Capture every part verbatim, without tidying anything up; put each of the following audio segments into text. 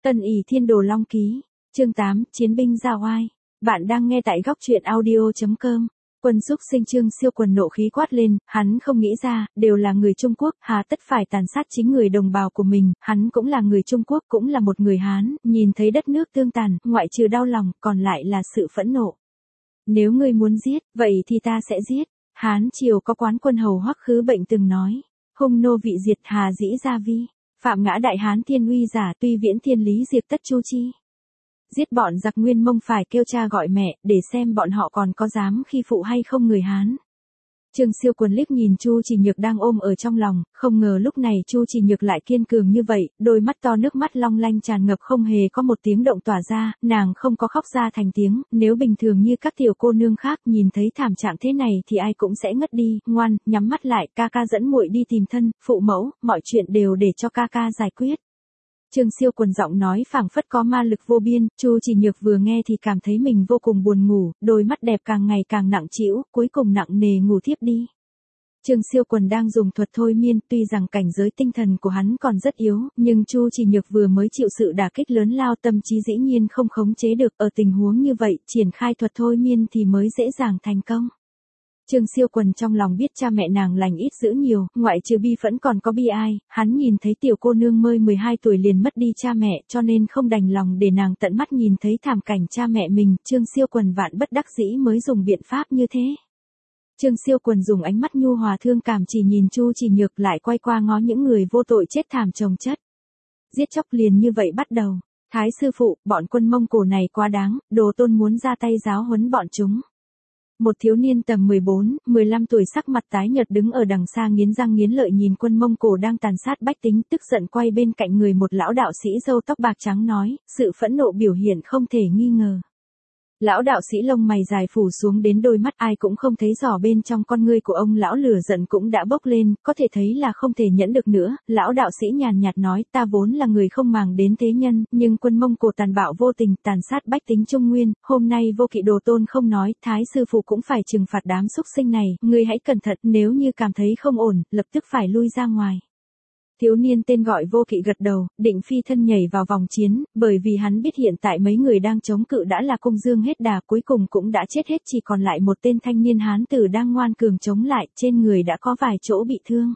Tân ỷ thiên đồ long ký, chương tám, chiến binh ra oai. Bạn đang nghe tại góc truyện audio chấm com. Quân Xúc Sinh Trương Siêu Quần nộ khí quát lên, hắn không nghĩ ra, đều là người Trung Quốc, hà tất phải tàn sát chính người đồng bào của mình, hắn cũng là người Trung Quốc, cũng là một người Hán, nhìn thấy đất nước tương tàn, ngoại trừ đau lòng, còn lại là sự phẫn nộ. Nếu ngươi muốn giết, vậy thì ta sẽ giết. Hán triều có quán quân hầu Hoắc Khứ Bệnh từng nói, hung nô vị diệt hà dĩ gia vi, phạm ngã đại Hán thiên uy giả tuy viễn thiên lý diệt tất chu chi. Giết bọn giặc Nguyên Mông phải kêu cha gọi mẹ, để xem bọn họ còn có dám khi phụ hay không người Hán. Trương Siêu Quần liếc nhìn Chu Chỉ Nhược đang ôm ở trong lòng, không ngờ lúc này Chu Chỉ Nhược lại kiên cường như vậy, đôi mắt to nước mắt long lanh tràn ngập không hề có một tiếng động tỏa ra, nàng không có khóc ra thành tiếng, nếu bình thường như các tiểu cô nương khác nhìn thấy thảm trạng thế này thì ai cũng sẽ ngất đi, ngoan, nhắm mắt lại, ca ca dẫn muội đi tìm thân, phụ mẫu, mọi chuyện đều để cho ca ca giải quyết. Trương Siêu Quần giọng nói phảng phất có ma lực vô biên, Chu Chỉ Nhược vừa nghe thì cảm thấy mình vô cùng buồn ngủ, đôi mắt đẹp càng ngày càng nặng trĩu, cuối cùng nặng nề ngủ thiếp đi. Trương Siêu Quần đang dùng thuật thôi miên, tuy rằng cảnh giới tinh thần của hắn còn rất yếu, nhưng Chu Chỉ Nhược vừa mới chịu sự đả kích lớn lao tâm trí dĩ nhiên không khống chế được, ở tình huống như vậy, triển khai thuật thôi miên thì mới dễ dàng thành công. Trương Siêu Quần trong lòng biết cha mẹ nàng lành ít dữ nhiều, ngoại trừ bi phẫn còn có bi ai, hắn nhìn thấy tiểu cô nương mới mười hai tuổi liền mất đi cha mẹ cho nên không đành lòng để nàng tận mắt nhìn thấy thảm cảnh cha mẹ mình, Trương Siêu Quần vạn bất đắc dĩ mới dùng biện pháp như thế. Trương Siêu Quần dùng ánh mắt nhu hòa thương cảm chỉ nhìn Chu Chỉ Nhược lại quay qua ngó những người vô tội chết thảm chồng chất. Giết chóc liền như vậy bắt đầu, Thái sư phụ, bọn quân Mông Cổ này quá đáng, Đồ Tôn muốn ra tay giáo huấn bọn chúng. Một thiếu niên tầm mười bốn, mười lăm tuổi sắc mặt tái nhợt đứng ở đằng xa nghiến răng nghiến lợi nhìn quân Mông Cổ đang tàn sát bách tính, tức giận quay bên cạnh người một lão đạo sĩ râu tóc bạc trắng nói, sự phẫn nộ biểu hiện không thể nghi ngờ. Lão đạo sĩ lông mày dài phủ xuống đến đôi mắt, ai cũng không thấy rõ bên trong con ngươi của ông lão, lửa giận cũng đã bốc lên, có thể thấy là không thể nhẫn được nữa. Lão đạo sĩ nhàn nhạt nói, ta vốn là người không màng đến thế nhân, nhưng quân Mông Cổ tàn bạo vô tình, tàn sát bách tính Trung Nguyên, hôm nay Vô Kỵ Đồ Tôn không nói, Thái sư phụ cũng phải trừng phạt đám xúc sinh này, ngươi hãy cẩn thận, nếu như cảm thấy không ổn, lập tức phải lui ra ngoài. Thiếu niên tên gọi Vô Kỵ gật đầu, định phi thân nhảy vào vòng chiến, bởi vì hắn biết hiện tại mấy người đang chống cự đã là công dương hết đà, cuối cùng cũng đã chết hết, chỉ còn lại một tên thanh niên hán tử đang ngoan cường chống lại, trên người đã có vài chỗ bị thương.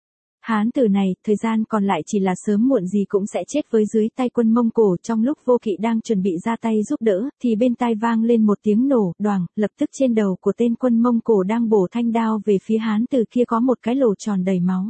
Hán tử này, thời gian còn lại chỉ là sớm muộn gì cũng sẽ chết với dưới tay quân Mông Cổ. Trong lúc Vô Kỵ đang chuẩn bị ra tay giúp đỡ, thì bên tai vang lên một tiếng nổ, đoàng, lập tức trên đầu của tên quân Mông Cổ đang bổ thanh đao về phía hán tử kia có một cái lỗ tròn đầy máu.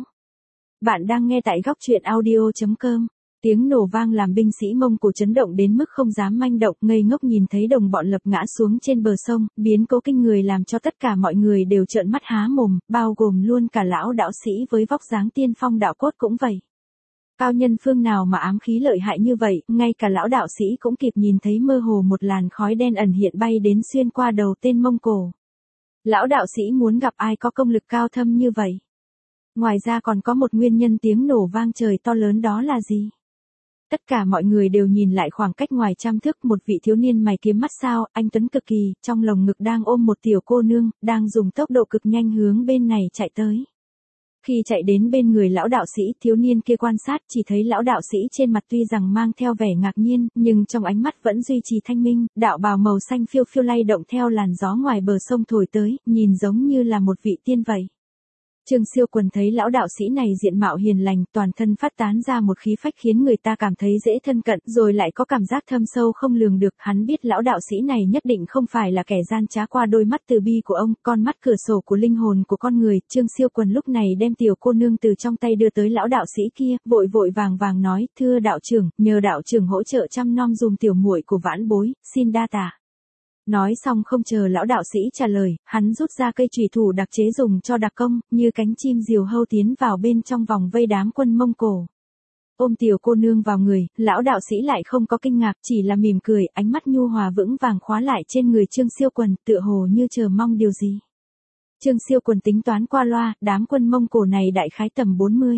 Bạn đang nghe tại góc truyện audio chấm com. Tiếng nổ vang làm binh sĩ Mông Cổ chấn động đến mức không dám manh động, ngây ngốc nhìn thấy đồng bọn lập ngã xuống trên bờ sông, biến cố kinh người làm cho tất cả mọi người đều trợn mắt há mồm, bao gồm luôn cả lão đạo sĩ với vóc dáng tiên phong đạo cốt cũng vậy. Cao nhân phương nào mà ám khí lợi hại như vậy, ngay cả lão đạo sĩ cũng kịp nhìn thấy mơ hồ một làn khói đen ẩn hiện bay đến xuyên qua đầu tên Mông Cổ. Lão đạo sĩ muốn gặp ai có công lực cao thâm như vậy? Ngoài ra còn có một nguyên nhân tiếng nổ vang trời to lớn, đó là gì? Tất cả mọi người đều nhìn lại khoảng cách ngoài trăm thước, một vị thiếu niên mày kiếm mắt sao, anh tuấn cực kỳ, trong lồng ngực đang ôm một tiểu cô nương, đang dùng tốc độ cực nhanh hướng bên này chạy tới. Khi chạy đến bên người lão đạo sĩ, thiếu niên kia quan sát chỉ thấy lão đạo sĩ trên mặt tuy rằng mang theo vẻ ngạc nhiên, nhưng trong ánh mắt vẫn duy trì thanh minh, đạo bào màu xanh phiêu phiêu lay động theo làn gió ngoài bờ sông thổi tới, nhìn giống như là một vị tiên vậy. Trương Siêu Quần thấy lão đạo sĩ này diện mạo hiền lành, toàn thân phát tán ra một khí phách khiến người ta cảm thấy dễ thân cận, rồi lại có cảm giác thâm sâu không lường được, hắn biết lão đạo sĩ này nhất định không phải là kẻ gian trá. Qua đôi mắt từ bi của ông, con mắt cửa sổ của linh hồn của con người, Trương Siêu Quần lúc này đem tiểu cô nương từ trong tay đưa tới lão đạo sĩ kia, vội vội vàng vàng nói, thưa đạo trưởng, nhờ đạo trưởng hỗ trợ chăm nom dùm tiểu muội của vãn bối, xin đa tạ. Nói xong không chờ lão đạo sĩ trả lời, hắn rút ra cây chùy thủ đặc chế dùng cho đặc công, như cánh chim diều hâu tiến vào bên trong vòng vây đám quân Mông Cổ. Ôm tiểu cô nương vào người, lão đạo sĩ lại không có kinh ngạc, chỉ là mỉm cười, ánh mắt nhu hòa vững vàng khóa lại trên người Trương Siêu Quần, tựa hồ như chờ mong điều gì. Trương Siêu Quần tính toán qua loa, đám quân Mông Cổ này đại khái tầm bốn mươi.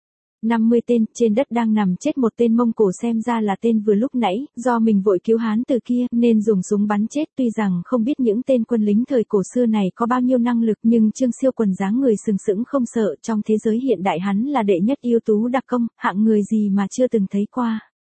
năm mươi tên, trên đất đang nằm chết một tên Mông Cổ xem ra là tên vừa lúc nãy, do mình vội cứu hán từ kia, nên dùng súng bắn chết, tuy rằng không biết những tên quân lính thời cổ xưa này có bao nhiêu năng lực, nhưng Trương Siêu Quần dáng người sừng sững không sợ, trong thế giới hiện đại hắn là đệ nhất ưu tú đặc công, hạng người gì mà chưa từng thấy qua.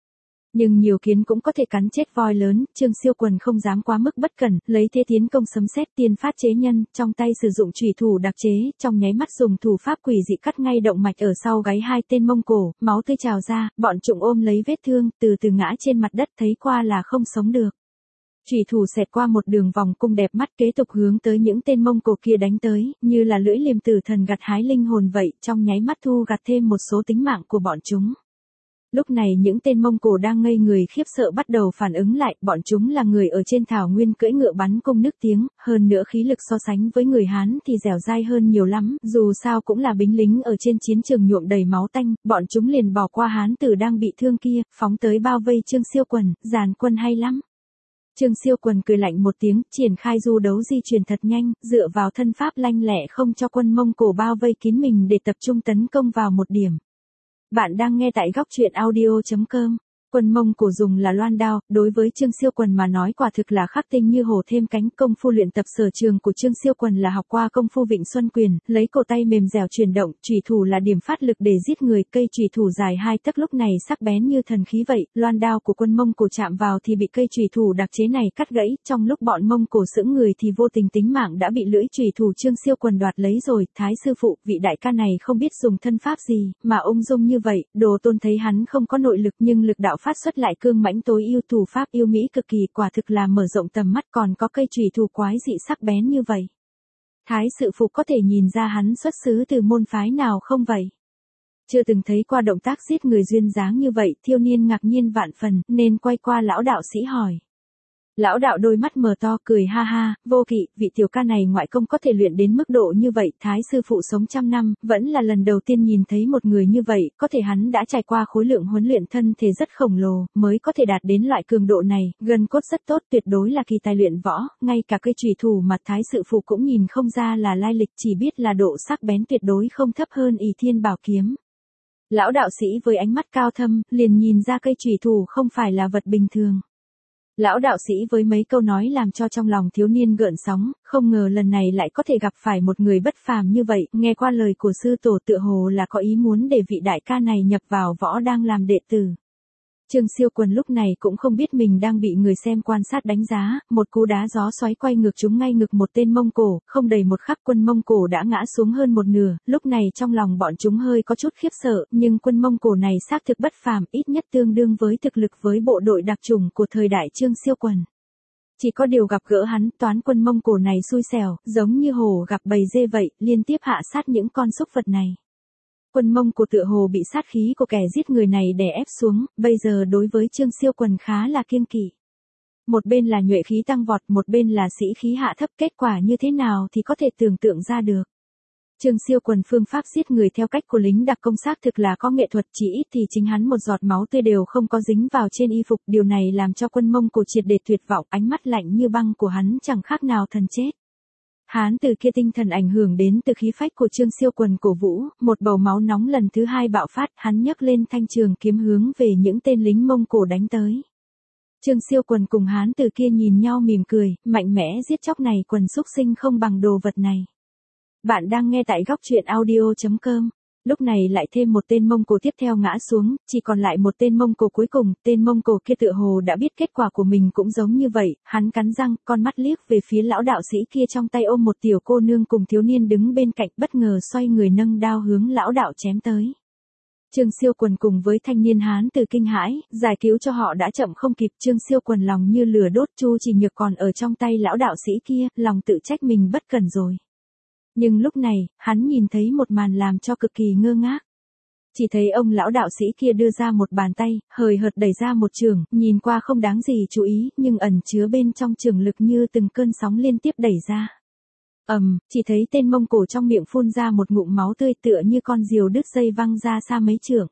Nhưng nhiều kiến cũng có thể cắn chết voi lớn, Trương Siêu Quần không dám quá mức bất cẩn, lấy thế tiến công sấm sét tiên phát chế nhân, trong tay sử dụng chủy thủ đặc chế, trong nháy mắt dùng thủ pháp quỷ dị cắt ngay động mạch ở sau gáy hai tên Mông Cổ, máu tươi trào ra, bọn trụng ôm lấy vết thương, từ từ ngã trên mặt đất thấy qua là không sống được. Chủy thủ xẹt qua một đường vòng cung đẹp mắt kế tục hướng tới những tên Mông Cổ kia đánh tới, như là lưỡi liềm tử thần gặt hái linh hồn vậy, trong nháy mắt thu gặt thêm một số tính mạng của bọn chúng. Lúc này những tên Mông Cổ đang ngây người khiếp sợ bắt đầu phản ứng lại, bọn chúng là người ở trên thảo nguyên cưỡi ngựa bắn cung nức tiếng, hơn nữa khí lực so sánh với người Hán thì dẻo dai hơn nhiều lắm, dù sao cũng là binh lính ở trên chiến trường nhuộm đầy máu tanh, bọn chúng liền bỏ qua Hán tử đang bị thương kia, phóng tới bao vây Trương Siêu Quần, dàn quân hay lắm. Trương Siêu Quần cười lạnh một tiếng, triển khai du đấu di chuyển thật nhanh, dựa vào thân pháp lanh lẹ không cho quân Mông Cổ bao vây kín mình để tập trung tấn công vào một điểm. Bạn đang nghe tại góc truyện audio chấm com. Quân Mông Cổ dùng là loan đao, đối với Trương Siêu Quần mà nói quả thực là khắc tinh như hổ thêm cánh. Công phu luyện tập sở trường của Trương Siêu Quần là học qua công phu Vịnh Xuân Quyền, lấy cổ tay mềm dẻo chuyển động, chủy thủ là điểm phát lực để giết người, cây chủy thủ dài hai tấc lúc này sắc bén như thần khí vậy, loan đao của quân Mông Cổ chạm vào thì bị cây chủy thủ đặc chế này cắt gãy, trong lúc bọn Mông Cổ sững người thì vô tình tính mạng đã bị lưỡi chủy thủ Trương Siêu Quần đoạt lấy rồi. Thái sư phụ, vị đại ca này không biết dùng thân pháp gì, mà ung dung như vậy, Đồ Tôn thấy hắn không có nội lực nhưng lực đạo phát xuất lại cương mãnh tối ưu, thủ pháp yêu mỹ cực kỳ, quả thực là mở rộng tầm mắt, còn có cây chủy thủ quái dị sắc bén như vậy. Thái sự phụ có thể nhìn ra hắn xuất xứ từ môn phái nào không vậy? Chưa từng thấy qua động tác giết người duyên dáng như vậy, thiếu niên ngạc nhiên vạn phần, nên quay qua lão đạo sĩ hỏi. Lão đạo đôi mắt mở to cười ha ha, vô kỵ, vị tiểu ca này ngoại công có thể luyện đến mức độ như vậy, Thái sư phụ sống trăm năm, vẫn là lần đầu tiên nhìn thấy một người như vậy, có thể hắn đã trải qua khối lượng huấn luyện thân thể rất khổng lồ, mới có thể đạt đến loại cường độ này, gân cốt rất tốt, tuyệt đối là kỳ tài luyện võ, ngay cả cây chủy thủ mà Thái sư phụ cũng nhìn không ra là lai lịch, chỉ biết là độ sắc bén tuyệt đối không thấp hơn Ỷ Thiên Bảo kiếm. Lão đạo sĩ với ánh mắt cao thâm, liền nhìn ra cây chủy thủ không phải là vật bình thường. Lão đạo sĩ với mấy câu nói làm cho trong lòng thiếu niên gợn sóng, không ngờ lần này lại có thể gặp phải một người bất phàm như vậy, nghe qua lời của sư tổ tựa hồ là có ý muốn để vị đại ca này nhập vào võ đang làm đệ tử. Trương Siêu Quần lúc này cũng không biết mình đang bị người xem quan sát đánh giá, một cú đá gió xoáy quay ngược trúng ngay ngực một tên Mông Cổ, không đầy một khắc quân Mông Cổ đã ngã xuống hơn một nửa, lúc này trong lòng bọn chúng hơi có chút khiếp sợ, nhưng quân Mông Cổ này xác thực bất phàm, ít nhất tương đương với thực lực với bộ đội đặc chủng của thời đại Trương Siêu Quần. Chỉ có điều gặp gỡ hắn, toán quân Mông Cổ này xui xẻo, giống như hổ gặp bầy dê vậy, liên tiếp hạ sát những con súc vật này. Quân Mông Cổ tựa hồ bị sát khí của kẻ giết người này đè ép xuống, bây giờ đối với Trương Siêu Quần khá là kiêng kỵ. Một bên là nhuệ khí tăng vọt, một bên là sĩ khí hạ thấp, kết quả như thế nào thì có thể tưởng tượng ra được. Trương Siêu Quần phương pháp giết người theo cách của lính đặc công xác thực là có nghệ thuật, chỉ ít thì chính hắn một giọt máu tươi đều không có dính vào trên y phục, điều này làm cho quân Mông Cổ triệt để tuyệt vọng, ánh mắt lạnh như băng của hắn chẳng khác nào thần chết. Hán từ kia tinh thần ảnh hưởng đến từ khí phách của Trương Siêu Quần cổ vũ, một bầu máu nóng lần thứ hai bạo phát, hắn nhấc lên thanh trường kiếm hướng về những tên lính Mông Cổ đánh tới. Trương Siêu Quần cùng hán từ kia nhìn nhau mỉm cười, mạnh mẽ giết chóc này, quần xúc sinh không bằng đồ vật này. Bạn đang nghe tại góc truyện audio chấm com. Lúc này lại thêm một tên Mông Cổ tiếp theo ngã xuống, chỉ còn lại một tên Mông Cổ cuối cùng, tên Mông Cổ kia tựa hồ đã biết kết quả của mình cũng giống như vậy, hắn cắn răng, con mắt liếc về phía lão đạo sĩ kia trong tay ôm một tiểu cô nương cùng thiếu niên đứng bên cạnh, bất ngờ xoay người nâng đao hướng lão đạo chém tới. Trương Siêu Quần cùng với thanh niên hán từ kinh hãi, giải cứu cho họ đã chậm không kịp, Trương Siêu Quần lòng như lửa đốt, Chu Chỉ Nhược còn ở trong tay lão đạo sĩ kia, lòng tự trách mình bất cẩn rồi. Nhưng lúc này, hắn nhìn thấy một màn làm cho cực kỳ ngơ ngác. Chỉ thấy ông lão đạo sĩ kia đưa ra một bàn tay, hời hợt đẩy ra một chưởng, nhìn qua không đáng gì chú ý, nhưng ẩn chứa bên trong chưởng lực như từng cơn sóng liên tiếp đẩy ra. Ầm, um, chỉ thấy tên Mông Cổ trong miệng phun ra một ngụm máu tươi tựa như con diều đứt dây văng ra xa mấy trượng.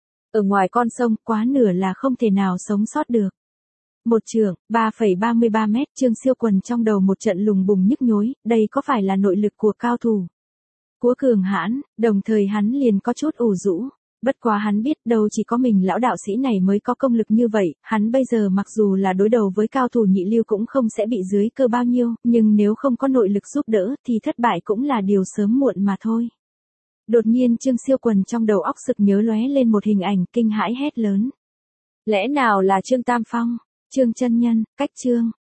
Ở ngoài con sông, quá nửa là không thể nào sống sót được. Một chưởng, ba phẩy ba mươi ba mét, Trương Siêu Quần trong đầu một trận lùng bùng nhức nhối, đây có phải là nội lực của cao thủ của cường hãn, đồng thời hắn liền có chút ủ rũ. Bất quá hắn biết đâu chỉ có mình lão đạo sĩ này mới có công lực như vậy, hắn bây giờ mặc dù là đối đầu với cao thủ nhị lưu cũng không sẽ bị dưới cơ bao nhiêu, nhưng nếu không có nội lực giúp đỡ thì thất bại cũng là điều sớm muộn mà thôi. Đột nhiên Trương Siêu Quần trong đầu óc sực nhớ lóe lên một hình ảnh, kinh hãi hét lớn. Lẽ nào là Trương Tam Phong? Trương chân nhân, cách Trương